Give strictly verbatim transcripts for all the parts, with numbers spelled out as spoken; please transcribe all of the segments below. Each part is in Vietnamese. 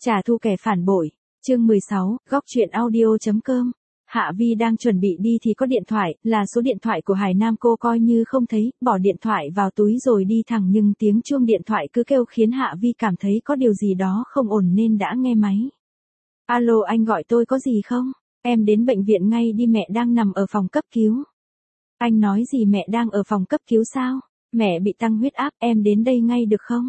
Trả thù kẻ phản bội. Chương mười sáu, góc truyện audio.com. Hạ Vi đang chuẩn bị đi thì có điện thoại, là số điện thoại của Hải Nam. Cô coi như không thấy, bỏ điện thoại vào túi rồi đi thẳng, nhưng tiếng chuông điện thoại cứ kêu khiến Hạ Vi cảm thấy có điều gì đó không ổn nên đã nghe máy. Alo, anh gọi tôi có gì không? Em đến bệnh viện ngay đi, mẹ đang nằm ở phòng cấp cứu. Anh nói gì, mẹ đang ở phòng cấp cứu sao? Mẹ bị tăng huyết áp, em đến đây ngay được không?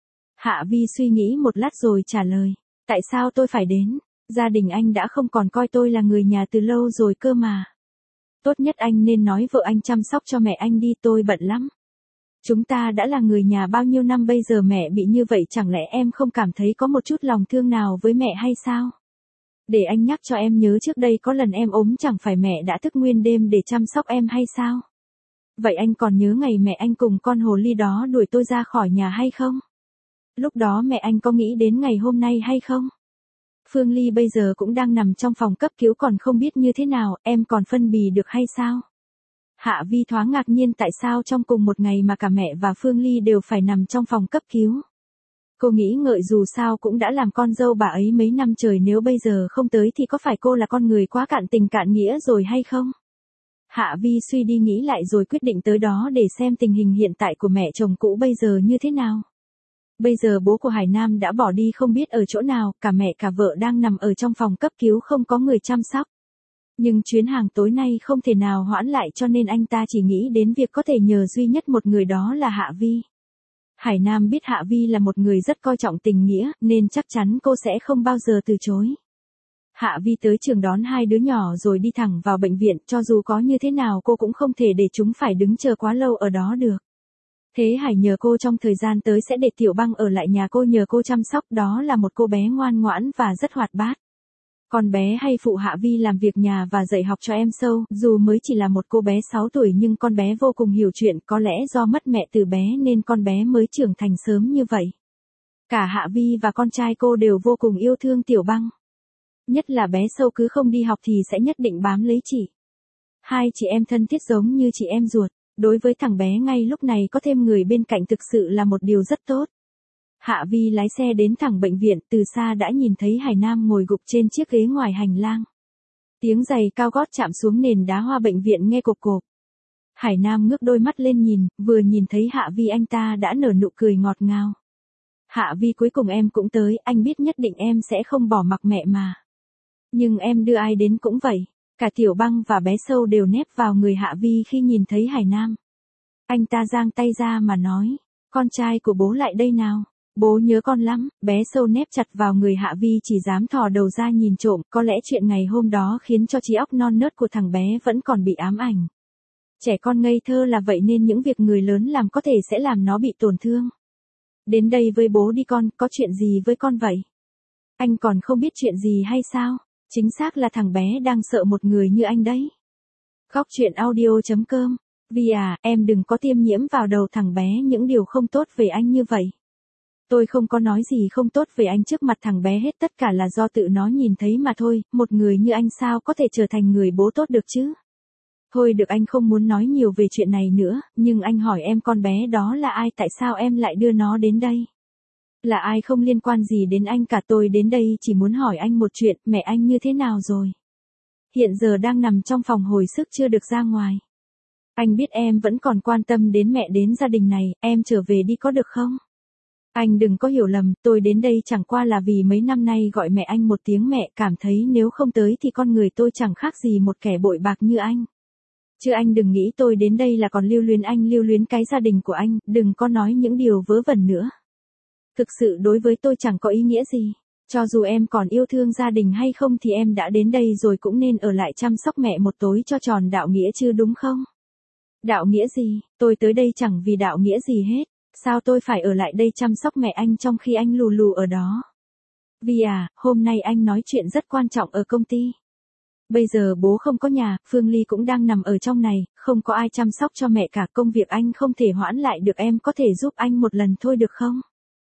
Hạ Vi suy nghĩ một lát rồi trả lời. Tại sao tôi phải đến? Gia đình anh đã không còn coi tôi là người nhà từ lâu rồi cơ mà. Tốt nhất anh nên nói vợ anh chăm sóc cho mẹ anh đi, tôi bận lắm. Chúng ta đã là người nhà bao nhiêu năm, bây giờ mẹ bị như vậy chẳng lẽ em không cảm thấy có một chút lòng thương nào với mẹ hay sao? Để anh nhắc cho em nhớ, trước đây có lần em ốm chẳng phải mẹ đã thức nguyên đêm để chăm sóc em hay sao? Vậy anh còn nhớ ngày mẹ anh cùng con hồ ly đó đuổi tôi ra khỏi nhà hay không? Lúc đó mẹ anh có nghĩ đến ngày hôm nay hay không? Phương Ly bây giờ cũng đang nằm trong phòng cấp cứu còn không biết như thế nào, em còn phân bì được hay sao? Hạ Vi thoáng ngạc nhiên tại sao trong cùng một ngày mà cả mẹ và Phương Ly đều phải nằm trong phòng cấp cứu. Cô nghĩ ngợi dù sao cũng đã làm con dâu bà ấy mấy năm trời, nếu bây giờ không tới thì có phải cô là con người quá cạn tình cạn nghĩa rồi hay không? Hạ Vi suy đi nghĩ lại rồi quyết định tới đó để xem tình hình hiện tại của mẹ chồng cũ bây giờ như thế nào. Bây giờ bố của Hải Nam đã bỏ đi không biết ở chỗ nào, cả mẹ cả vợ đang nằm ở trong phòng cấp cứu không có người chăm sóc. Nhưng chuyến hàng tối nay không thể nào hoãn lại cho nên anh ta chỉ nghĩ đến việc có thể nhờ duy nhất một người, đó là Hạ Vi. Hải Nam biết Hạ Vi là một người rất coi trọng tình nghĩa, nên chắc chắn cô sẽ không bao giờ từ chối. Hạ Vi tới trường đón hai đứa nhỏ rồi đi thẳng vào bệnh viện, cho dù có như thế nào cô cũng không thể để chúng phải đứng chờ quá lâu ở đó được. Thế Hải nhờ cô trong thời gian tới sẽ để Tiểu Băng ở lại nhà cô nhờ cô chăm sóc, đó là một cô bé ngoan ngoãn và rất hoạt bát. Con bé hay phụ Hạ Vi làm việc nhà và dạy học cho em sâu, dù mới chỉ là một cô bé sáu tuổi nhưng con bé vô cùng hiểu chuyện, có lẽ do mất mẹ từ bé nên con bé mới trưởng thành sớm như vậy. Cả Hạ Vi và con trai cô đều vô cùng yêu thương Tiểu Băng. Nhất là bé sâu cứ không đi học thì sẽ nhất định bám lấy chị. Hai chị em thân thiết giống như chị em ruột. Đối với thằng bé ngay lúc này có thêm người bên cạnh thực sự là một điều rất tốt. Hạ Vi lái xe đến thẳng bệnh viện, từ xa đã nhìn thấy Hải Nam ngồi gục trên chiếc ghế ngoài hành lang. Tiếng giày cao gót chạm xuống nền đá hoa bệnh viện nghe cộp cộp. Hải Nam ngước đôi mắt lên nhìn, vừa nhìn thấy Hạ Vi anh ta đã nở nụ cười ngọt ngào. Hạ Vi, cuối cùng em cũng tới, anh biết nhất định em sẽ không bỏ mặc mẹ mà. Nhưng em đưa ai đến cũng vậy. Cả Tiểu Băng và bé sâu đều nép vào người Hạ Vi khi nhìn thấy Hải Nam. Anh ta giang tay ra mà nói, con trai của bố lại đây nào, bố nhớ con lắm. Bé sâu nép chặt vào người Hạ Vi chỉ dám thò đầu ra nhìn trộm, có lẽ chuyện ngày hôm đó khiến cho trí óc non nớt của thằng bé vẫn còn bị ám ảnh. Trẻ con ngây thơ là vậy nên những việc người lớn làm có thể sẽ làm nó bị tổn thương. Đến đây với bố đi con, có chuyện gì với con vậy? Anh còn không biết chuyện gì hay sao? Chính xác là thằng bé đang sợ một người như anh đấy. Góc truyện audio.com. Vi à, em đừng có tiêm nhiễm vào đầu thằng bé những điều không tốt về anh như vậy. Tôi không có nói gì không tốt về anh trước mặt thằng bé hết, tất cả là do tự nó nhìn thấy mà thôi, một người như anh sao có thể trở thành người bố tốt được chứ? Thôi được, anh không muốn nói nhiều về chuyện này nữa, nhưng anh hỏi em, con bé đó là ai, tại sao em lại đưa nó đến đây? Là ai không liên quan gì đến anh cả, tôi đến đây chỉ muốn hỏi anh một chuyện, mẹ anh như thế nào rồi? Hiện giờ đang nằm trong phòng hồi sức chưa được ra ngoài. Anh biết em vẫn còn quan tâm đến mẹ đến gia đình này, em trở về đi có được không? Anh đừng có hiểu lầm, tôi đến đây chẳng qua là vì mấy năm nay gọi mẹ anh một tiếng mẹ, cảm thấy nếu không tới thì con người tôi chẳng khác gì một kẻ bội bạc như anh. Chứ anh đừng nghĩ tôi đến đây là còn lưu luyến anh, lưu luyến cái gia đình của anh, đừng có nói những điều vớ vẩn nữa. Thực sự đối với tôi chẳng có ý nghĩa gì. Cho dù em còn yêu thương gia đình hay không thì em đã đến đây rồi cũng nên ở lại chăm sóc mẹ một tối cho tròn đạo nghĩa chứ đúng không? Đạo nghĩa gì? Tôi tới đây chẳng vì đạo nghĩa gì hết. Sao tôi phải ở lại đây chăm sóc mẹ anh trong khi anh lù lù ở đó? Vi à, hôm nay anh nói chuyện rất quan trọng ở công ty. Bây giờ bố không có nhà, Phương Ly cũng đang nằm ở trong này, không có ai chăm sóc cho mẹ cả, công việc anh không thể hoãn lại được, em có thể giúp anh một lần thôi được không?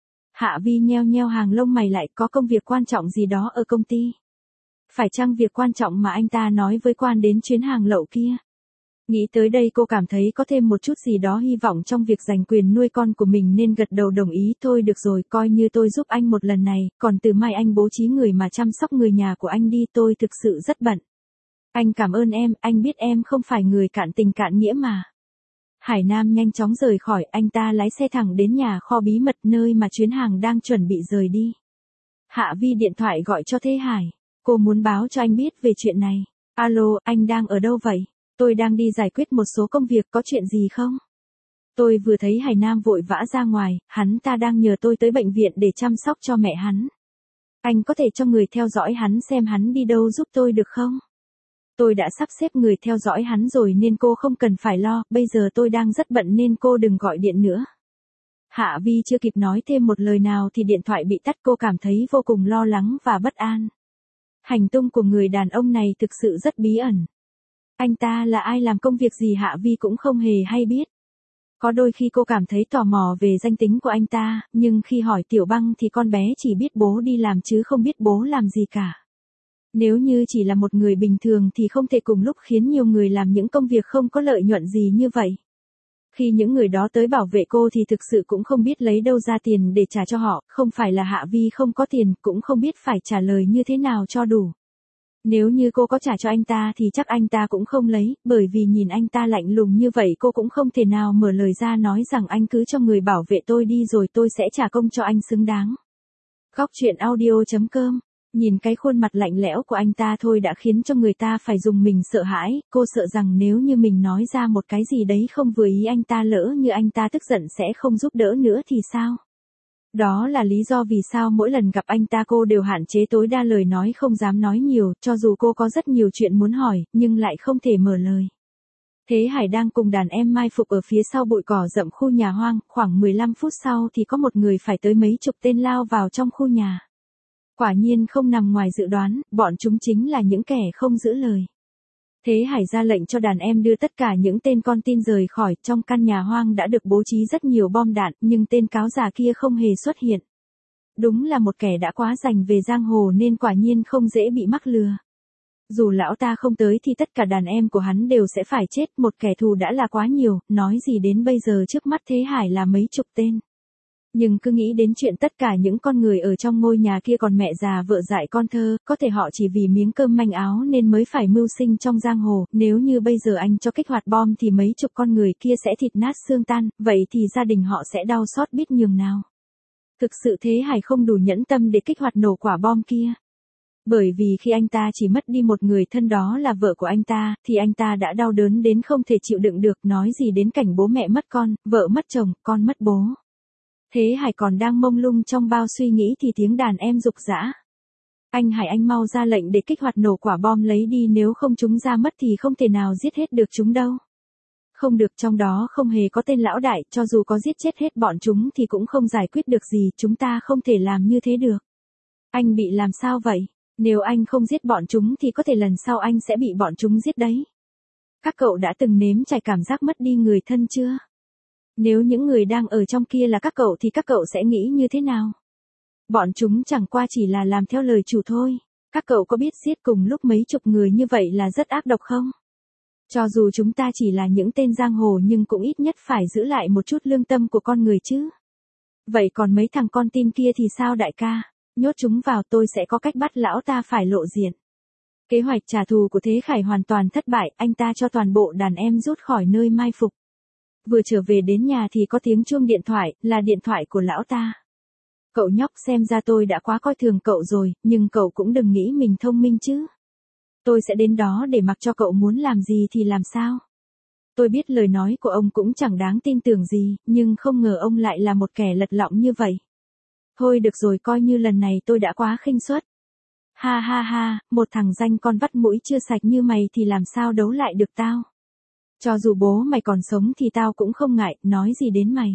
Hạ Vi nheo nheo hàng lông mày lại, có công việc quan trọng gì đó ở công ty? Phải chăng việc quan trọng mà anh ta nói với quan đến chuyến hàng lậu kia? Nghĩ tới đây cô cảm thấy có thêm một chút gì đó hy vọng trong việc giành quyền nuôi con của mình nên gật đầu đồng ý. Thôi được rồi, coi như tôi giúp anh một lần này, còn từ mai anh bố trí người mà chăm sóc người nhà của anh đi, tôi thực sự rất bận. Anh cảm ơn em, anh biết em không phải người cạn tình cạn nghĩa mà. Hải Nam nhanh chóng rời khỏi, anh ta lái xe thẳng đến nhà kho bí mật nơi mà chuyến hàng đang chuẩn bị rời đi. Hạ Vi điện thoại gọi cho Thế Hải, cô muốn báo cho anh biết về chuyện này. Alo, anh đang ở đâu vậy? Tôi đang đi giải quyết một số công việc, có chuyện gì không? Tôi vừa thấy Hải Nam vội vã ra ngoài, hắn ta đang nhờ tôi tới bệnh viện để chăm sóc cho mẹ hắn. Anh có thể cho người theo dõi hắn xem hắn đi đâu giúp tôi được không? Tôi đã sắp xếp người theo dõi hắn rồi nên cô không cần phải lo, bây giờ tôi đang rất bận nên cô đừng gọi điện nữa. Hạ Vi chưa kịp nói thêm một lời nào thì điện thoại bị tắt, cô cảm thấy vô cùng lo lắng và bất an. Hành tung của người đàn ông này thực sự rất bí ẩn. Anh ta là ai, làm công việc gì Hạ Vi cũng không hề hay biết. Có đôi khi cô cảm thấy tò mò về danh tính của anh ta, nhưng khi hỏi Tiểu Băng thì con bé chỉ biết bố đi làm chứ không biết bố làm gì cả. Nếu như chỉ là một người bình thường thì không thể cùng lúc khiến nhiều người làm những công việc không có lợi nhuận gì như vậy. Khi những người đó tới bảo vệ cô thì thực sự cũng không biết lấy đâu ra tiền để trả cho họ, không phải là Hạ Vi không có tiền, cũng không biết phải trả lời như thế nào cho đủ. Nếu như cô có trả cho anh ta thì chắc anh ta cũng không lấy, bởi vì nhìn anh ta lạnh lùng như vậy cô cũng không thể nào mở lời ra nói rằng anh cứ cho người bảo vệ tôi đi rồi tôi sẽ trả công cho anh xứng đáng. Góc truyện audio chấm com. Nhìn cái khuôn mặt lạnh lẽo của anh ta thôi đã khiến cho người ta phải dùng mình sợ hãi, cô sợ rằng nếu như mình nói ra một cái gì đấy không vừa ý anh ta, lỡ như anh ta tức giận sẽ không giúp đỡ nữa thì sao? Đó là lý do vì sao mỗi lần gặp anh ta cô đều hạn chế tối đa lời nói, không dám nói nhiều, cho dù cô có rất nhiều chuyện muốn hỏi, nhưng lại không thể mở lời. Thế Hải đang cùng đàn em mai phục ở phía sau bụi cỏ rậm khu nhà hoang, khoảng mười lăm phút sau thì có một người phải tới mấy chục tên lao vào trong khu nhà. Quả nhiên không nằm ngoài dự đoán, bọn chúng chính là những kẻ không giữ lời. Thế Hải ra lệnh cho đàn em đưa tất cả những tên con tin rời khỏi, trong căn nhà hoang đã được bố trí rất nhiều bom đạn, nhưng tên cáo già kia không hề xuất hiện. Đúng là một kẻ đã quá rành về giang hồ nên quả nhiên không dễ bị mắc lừa. Dù lão ta không tới thì tất cả đàn em của hắn đều sẽ phải chết, một kẻ thù đã là quá nhiều, nói gì đến bây giờ trước mắt Thế Hải là mấy chục tên. Nhưng cứ nghĩ đến chuyện tất cả những con người ở trong ngôi nhà kia còn mẹ già vợ dại con thơ, có thể họ chỉ vì miếng cơm manh áo nên mới phải mưu sinh trong giang hồ, nếu như bây giờ anh cho kích hoạt bom thì mấy chục con người kia sẽ thịt nát xương tan, vậy thì gia đình họ sẽ đau xót biết nhường nào. Thực sự Thế Hải không đủ nhẫn tâm để kích hoạt nổ quả bom kia. Bởi vì khi anh ta chỉ mất đi một người thân đó là vợ của anh ta, thì anh ta đã đau đớn đến không thể chịu đựng được, nói gì đến cảnh bố mẹ mất con, vợ mất chồng, con mất bố. Thế Hải còn đang mông lung trong bao suy nghĩ thì tiếng đàn em rục rã. Anh Hải, anh mau ra lệnh để kích hoạt nổ quả bom lấy đi, nếu không chúng ra mất thì không thể nào giết hết được chúng đâu. Không được, trong đó không hề có tên lão đại, cho dù có giết chết hết bọn chúng thì cũng không giải quyết được gì, chúng ta không thể làm như thế được. Anh bị làm sao vậy? Nếu anh không giết bọn chúng thì có thể lần sau anh sẽ bị bọn chúng giết đấy. Các cậu đã từng nếm trải cảm giác mất đi người thân chưa? Nếu những người đang ở trong kia là các cậu thì các cậu sẽ nghĩ như thế nào? Bọn chúng chẳng qua chỉ là làm theo lời chủ thôi. Các cậu có biết giết cùng lúc mấy chục người như vậy là rất ác độc không? Cho dù chúng ta chỉ là những tên giang hồ nhưng cũng ít nhất phải giữ lại một chút lương tâm của con người chứ. Vậy còn mấy thằng con tin kia thì sao đại ca? Nhốt chúng vào, tôi sẽ có cách bắt lão ta phải lộ diện. Kế hoạch trả thù của Thế Khải hoàn toàn thất bại, anh ta cho toàn bộ đàn em rút khỏi nơi mai phục. Vừa trở về đến nhà thì có tiếng chuông điện thoại, là điện thoại của lão ta. Cậu nhóc, xem ra tôi đã quá coi thường cậu rồi, nhưng cậu cũng đừng nghĩ mình thông minh chứ. Tôi sẽ đến đó để mặc cho cậu muốn làm gì thì làm sao. Tôi biết lời nói của ông cũng chẳng đáng tin tưởng gì, nhưng không ngờ ông lại là một kẻ lật lọng như vậy. Thôi được rồi, coi như lần này tôi đã quá khinh suất. Ha ha ha, một thằng danh con vắt mũi chưa sạch như mày thì làm sao đấu lại được tao. Cho dù bố mày còn sống thì tao cũng không ngại, nói gì đến mày.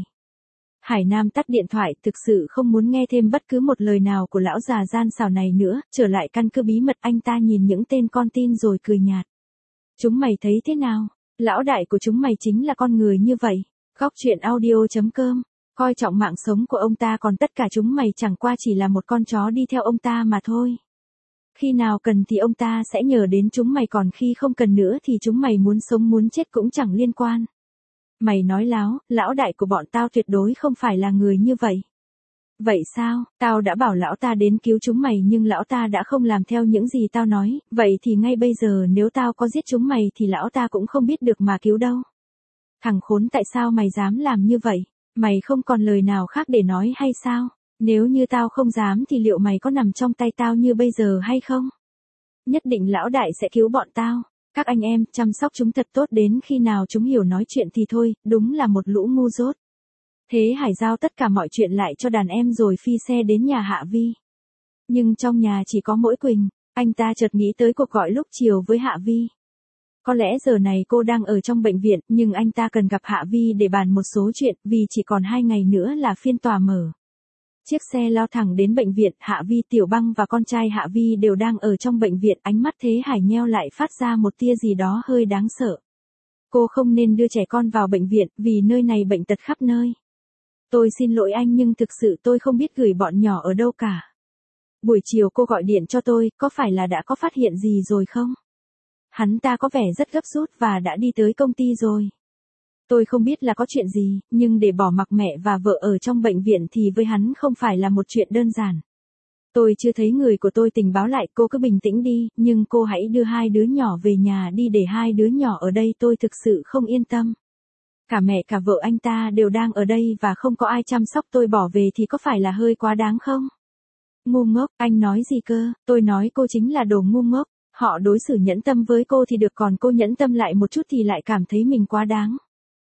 Hải Nam tắt điện thoại, thực sự không muốn nghe thêm bất cứ một lời nào của lão già gian xảo này nữa, trở lại căn cứ bí mật anh ta nhìn những tên con tin rồi cười nhạt. Chúng mày thấy thế nào? Lão đại của chúng mày chính là con người như vậy. Góc truyện audio chấm com, coi trọng mạng sống của ông ta, còn tất cả chúng mày chẳng qua chỉ là một con chó đi theo ông ta mà thôi. Khi nào cần thì ông ta sẽ nhờ đến chúng mày, còn khi không cần nữa thì chúng mày muốn sống muốn chết cũng chẳng liên quan. Mày nói láo, lão đại của bọn tao tuyệt đối không phải là người như vậy. Vậy sao, tao đã bảo lão ta đến cứu chúng mày nhưng lão ta đã không làm theo những gì tao nói, vậy thì ngay bây giờ nếu tao có giết chúng mày thì lão ta cũng không biết được mà cứu đâu. Thằng khốn, tại sao mày dám làm như vậy? Mày không còn lời nào khác để nói hay sao? Nếu như tao không dám thì liệu mày có nằm trong tay tao như bây giờ hay không? Nhất định lão đại sẽ cứu bọn tao. Các anh em chăm sóc chúng thật tốt, đến khi nào chúng hiểu nói chuyện thì thôi, đúng là một lũ ngu dốt. Thế Hải giao tất cả mọi chuyện lại cho đàn em rồi phi xe đến nhà Hạ Vi. Nhưng trong nhà chỉ có mỗi Quỳnh, anh ta chợt nghĩ tới cuộc gọi lúc chiều với Hạ Vi. Có lẽ giờ này cô đang ở trong bệnh viện, nhưng anh ta cần gặp Hạ Vi để bàn một số chuyện, vì chỉ còn hai ngày nữa là phiên tòa mở. Chiếc xe lao thẳng đến bệnh viện, Hạ Vi, Tiểu Băng và con trai Hạ Vi đều đang ở trong bệnh viện, ánh mắt Thế Hải nheo lại phát ra một tia gì đó hơi đáng sợ. Cô không nên đưa trẻ con vào bệnh viện, vì nơi này bệnh tật khắp nơi. Tôi xin lỗi anh nhưng thực sự tôi không biết gửi bọn nhỏ ở đâu cả. Buổi chiều cô gọi điện cho tôi, có phải là đã có phát hiện gì rồi không? Hắn ta có vẻ rất gấp rút và đã đi tới công ty rồi. Tôi không biết là có chuyện gì, nhưng để bỏ mặc mẹ và vợ ở trong bệnh viện thì với hắn không phải là một chuyện đơn giản. Tôi chưa thấy người của tôi tình báo lại, cô cứ bình tĩnh đi, nhưng cô hãy đưa hai đứa nhỏ về nhà đi, để hai đứa nhỏ ở đây tôi thực sự không yên tâm. Cả mẹ cả vợ anh ta đều đang ở đây và không có ai chăm sóc, tôi bỏ về thì có phải là hơi quá đáng không? Ngu ngốc, anh nói gì cơ? Tôi nói cô chính là đồ ngu ngốc. Họ đối xử nhẫn tâm với cô thì được, còn cô nhẫn tâm lại một chút thì lại cảm thấy mình quá đáng.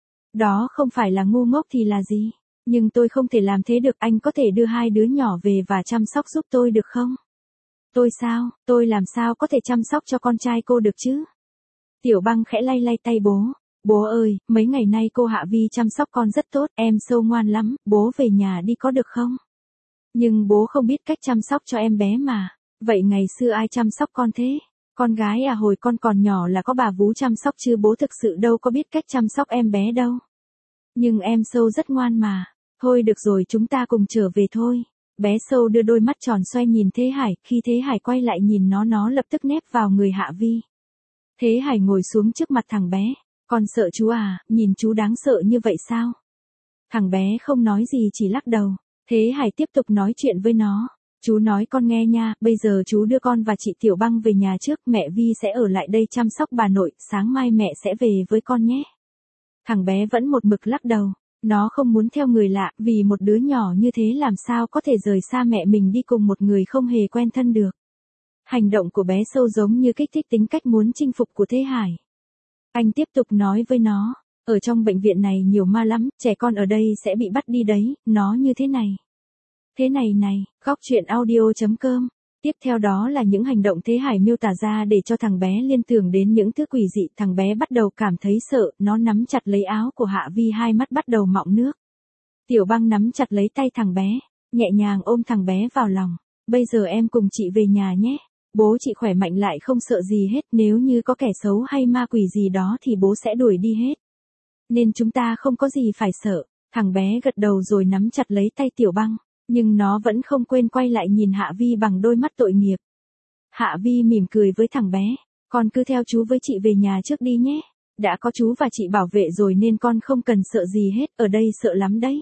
Đó không phải là ngu ngốc thì là gì? Nhưng tôi không thể làm thế được, anh có thể đưa hai đứa nhỏ về và chăm sóc giúp tôi được không? Tôi sao, tôi làm sao có thể chăm sóc cho con trai cô được chứ? Tiểu Băng khẽ lay lay tay bố. Bố ơi, mấy ngày nay cô Hạ Vi chăm sóc con rất tốt, em sâu ngoan lắm, bố về nhà đi có được không? Nhưng bố không biết cách chăm sóc cho em bé mà. Vậy ngày xưa ai chăm sóc con thế? Con gái à, hồi con còn nhỏ là có bà vú chăm sóc chứ bố thực sự đâu có biết cách chăm sóc em bé đâu. Nhưng em Sâu rất ngoan mà. Thôi được rồi, chúng ta cùng trở về thôi. Bé Sâu đưa đôi mắt tròn xoay nhìn Thế Hải, khi Thế Hải quay lại nhìn nó, nó lập tức nép vào người Hạ Vi. Thế Hải ngồi xuống trước mặt thằng bé. Con sợ chú à, nhìn chú đáng sợ như vậy sao? Thằng bé không nói gì, chỉ lắc đầu. Thế Hải tiếp tục nói chuyện với nó. Chú nói con nghe nha, bây giờ chú đưa con và chị Tiểu Băng về nhà trước, mẹ Vi sẽ ở lại đây chăm sóc bà nội, sáng mai mẹ sẽ về với con nhé. Thằng bé vẫn một mực lắc đầu, nó không muốn theo người lạ, vì một đứa nhỏ như thế làm sao có thể rời xa mẹ mình đi cùng một người không hề quen thân được. Hành động của bé Sâu giống như kích thích tính cách muốn chinh phục của Thế Hải. Anh tiếp tục nói với nó, ở trong bệnh viện này nhiều ma lắm, trẻ con ở đây sẽ bị bắt đi đấy, nó như thế này. Thế này này, góc truyện audio chấm com. Tiếp theo đó là những hành động Thế Hải miêu tả ra để cho thằng bé liên tưởng đến những thứ quỷ dị. Thằng bé bắt đầu cảm thấy sợ, nó nắm chặt lấy áo của Hạ Vi, hai mắt bắt đầu mọng nước. Tiểu Băng nắm chặt lấy tay thằng bé, nhẹ nhàng ôm thằng bé vào lòng. Bây giờ em cùng chị về nhà nhé. Bố chị khỏe mạnh lại không sợ gì hết, nếu như có kẻ xấu hay ma quỷ gì đó thì bố sẽ đuổi đi hết. Nên chúng ta không có gì phải sợ. Thằng bé gật đầu rồi nắm chặt lấy tay Tiểu Băng. Nhưng nó vẫn không quên quay lại nhìn Hạ Vi bằng đôi mắt tội nghiệp. Hạ Vi mỉm cười với thằng bé. Con cứ theo chú với chị về nhà trước đi nhé. Đã có chú và chị bảo vệ rồi nên con không cần sợ gì hết, ở đây sợ lắm đấy.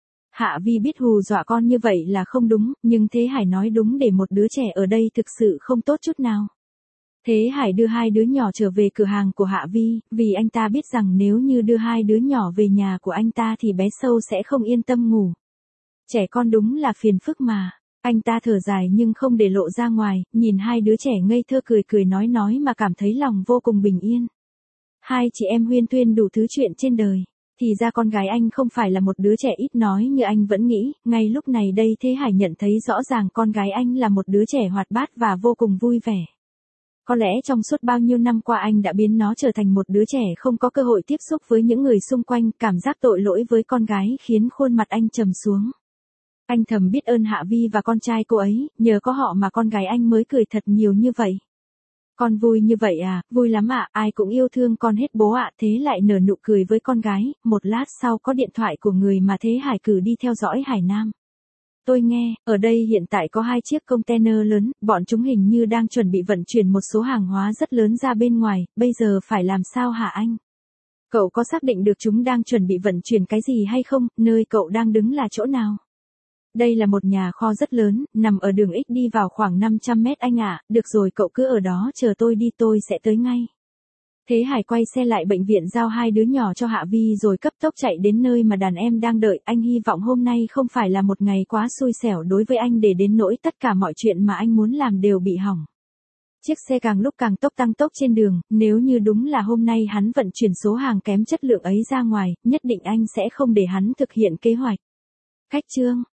Hạ Vi biết hù dọa con như vậy là không đúng, nhưng Thế Hải nói đúng, để một đứa trẻ ở đây thực sự không tốt chút nào. Thế Hải đưa hai đứa nhỏ trở về cửa hàng của Hạ Vi, vì anh ta biết rằng nếu như đưa hai đứa nhỏ về nhà của anh ta thì bé Sâu sẽ không yên tâm ngủ. Trẻ con đúng là phiền phức mà. Anh ta thở dài nhưng không để lộ ra ngoài, nhìn hai đứa trẻ ngây thơ cười cười nói nói mà cảm thấy lòng vô cùng bình yên. Hai chị em huyên thuyên đủ thứ chuyện trên đời. Thì ra con gái anh không phải là một đứa trẻ ít nói như anh vẫn nghĩ, ngay lúc này đây Thế Hải nhận thấy rõ ràng con gái anh là một đứa trẻ hoạt bát và vô cùng vui vẻ. Có lẽ trong suốt bao nhiêu năm qua anh đã biến nó trở thành một đứa trẻ không có cơ hội tiếp xúc với những người xung quanh, cảm giác tội lỗi với con gái khiến khuôn mặt anh trầm xuống. Anh thầm biết ơn Hạ Vi và con trai cô ấy, nhờ có họ mà con gái anh mới cười thật nhiều như vậy. Con vui như vậy à, vui lắm ạ, ai cũng yêu thương con hết bố ạ. Thế lại nở nụ cười với con gái. Một lát sau có điện thoại của người mà Thế Hải cử đi theo dõi Hải Nam. Tôi nghe, ở đây hiện tại có hai chiếc container lớn, bọn chúng hình như đang chuẩn bị vận chuyển một số hàng hóa rất lớn ra bên ngoài, bây giờ phải làm sao hả anh? Cậu có xác định được chúng đang chuẩn bị vận chuyển cái gì hay không, nơi cậu đang đứng là chỗ nào? Đây là một nhà kho rất lớn, nằm ở đường X đi vào khoảng năm trăm mét anh ạ, được rồi cậu cứ ở đó chờ tôi đi tôi sẽ tới ngay. Thế Hải quay xe lại bệnh viện giao hai đứa nhỏ cho Hạ Vi rồi cấp tốc chạy đến nơi mà đàn em đang đợi. Anh hy vọng hôm nay không phải là một ngày quá xui xẻo đối với anh để đến nỗi tất cả mọi chuyện mà anh muốn làm đều bị hỏng. Chiếc xe càng lúc càng tốc tăng tốc trên đường, nếu như đúng là hôm nay hắn vận chuyển số hàng kém chất lượng ấy ra ngoài, nhất định anh sẽ không để hắn thực hiện kế hoạch. Khách trương,